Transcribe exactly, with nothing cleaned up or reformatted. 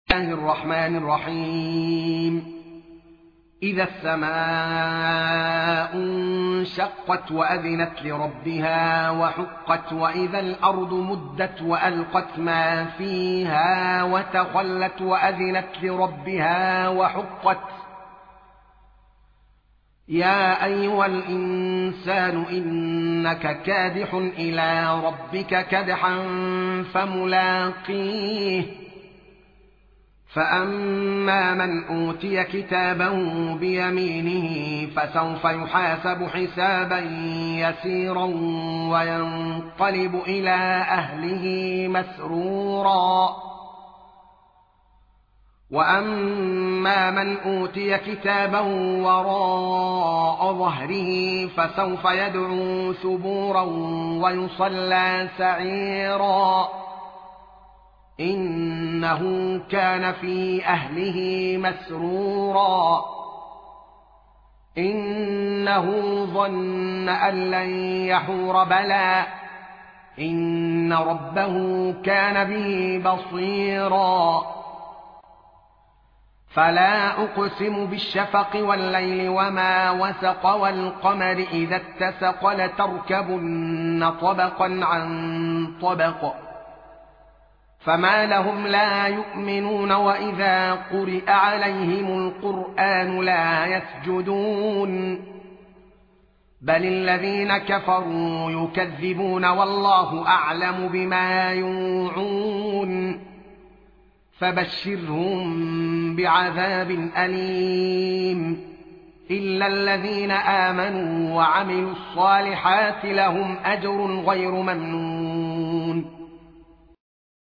الله الرحمن الرحيم إذا السماء انشقت وأذنت لربها وحقت وإذا الأرض مدت وألقت ما فيها وتخلت وأذنت لربها وحقت يا أيها الإنسان إنك كادح إلى ربك كدحا فملاقيه فأما من أوتي كتابه بيمينه فسوف يحاسب حسابا يسيرا وينقلب إلى أهله مسرورا وأما من أوتي كتابه وراء ظهره فسوف يدعو ثبورا ويصلى سعيرا إنه كان في أهله مسرورا إنه ظن أن لن يحور بلى إن ربه كان به بصيرا فلا أقسم بالشفق والليل وما وسق والقمر إذا اتسق لتركبن طبقا عن طبق فما لهم لا يؤمنون وإذا قرئ عليهم القرآن لا يسجدون بل الذين كفروا يكذبون والله أعلم بما يوعون فبشرهم بعذاب أليم إلا الذين آمنوا وعملوا الصالحات لهم أجر غير ممنون